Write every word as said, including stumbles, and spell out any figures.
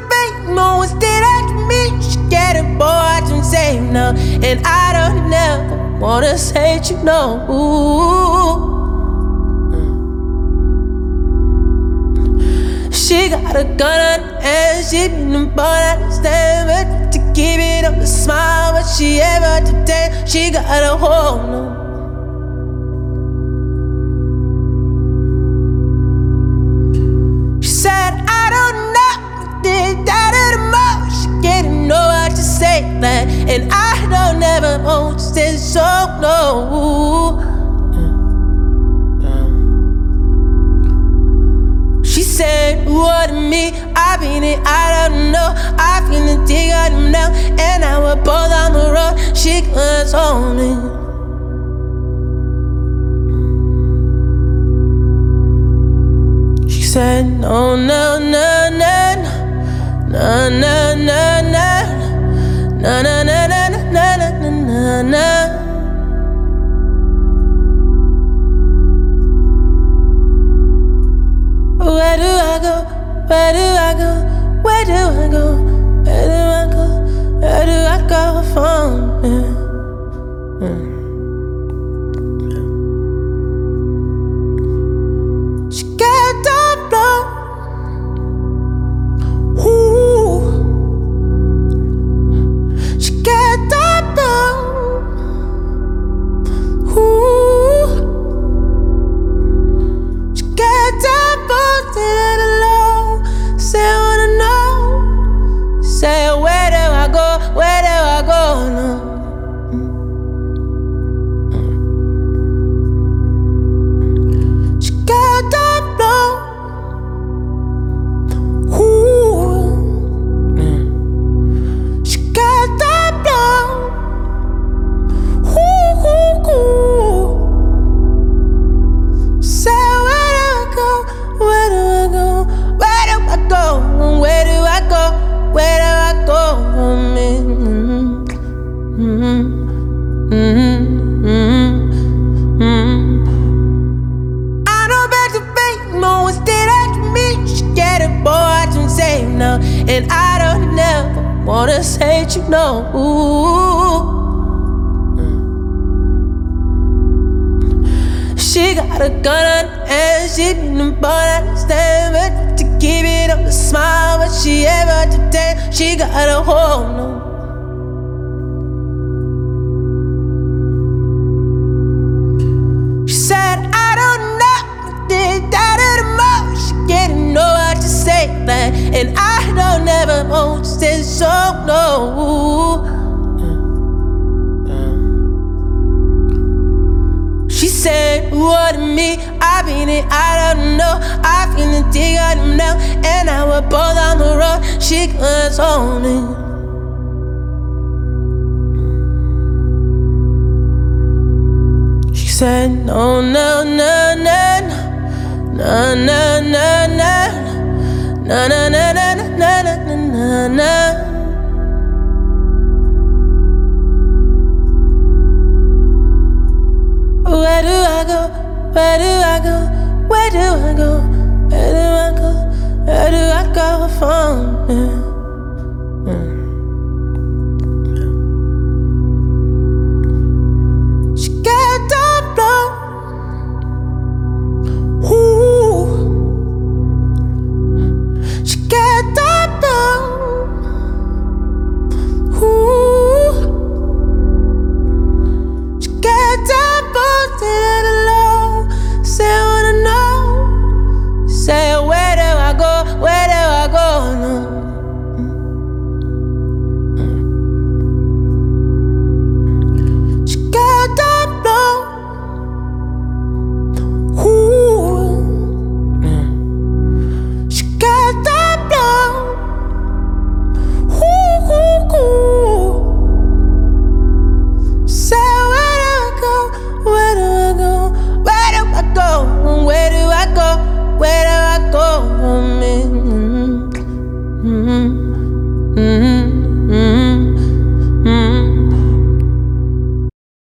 fake, no one did that to me. She get it, boy, I don't say no. And I don't never wanna say you know. Ooh. She got a gun on her hand, she been the ball, I understand. But to keep it up, the smile, but she ever to take, she got a hold on. She said, I don't know, did that anymore. She didn't know what to say, that, and I don't ever want to say so, no. She said, what to me? I been it, I don't know. I feel the dig out of now, and now we're both on the road. She was on me. She said, no, no, no, no, no, no, no, no, no, no, no, no, no, no, no, no. Where do I go? Where do I go? Where do I go? Where do I go? Where do I go from here? Mm. She got the blow. Ooh. She got the blow. Ooh. She got the blow. Say I wanna know. Say where do I go? Where do I go? No. She got that blow. Ooh. She got that blow. Ooh, ooh, ooh. Say where do I go? Where do I go? Where do I go? Where do I go? Where do I go from me? Mm-hmm. Mm-hmm. Mm-hmm. Mm-hmm. I know back to fake, no one did that to me. She get it, boy, I don't say no. And I don't never wanna say you know. Ooh. She got a gun on her hand, she been the ball, I understand. But to keep it up, the smile, but she ever to take, she got a hold on. She said, I don't know, did that anymore. She didn't know what to say, that, and I don't ever want to say so, no. She said, what to me? I been it, I don't know. I feel the dig out of now, and now we're both on the road. She was on me. She said, no, no, no, no, no, no, no, no, no, no, no, no, no, no, no, no. Where do I go? Where do I go? Where do I go? Where do I go? Where do I go from here? Mm. She got the blow. Ooh. She got the blow. Ooh. She got the blow. Say I wanna know. Say where do I go? Where do I go? No. She got that blow. Ooh. She got that blow. Ooh, ooh, ooh. Say where do I go? Where do I go? Where do I go? Where do I go? Where do I go from me? Mm-hmm. Mm-hmm.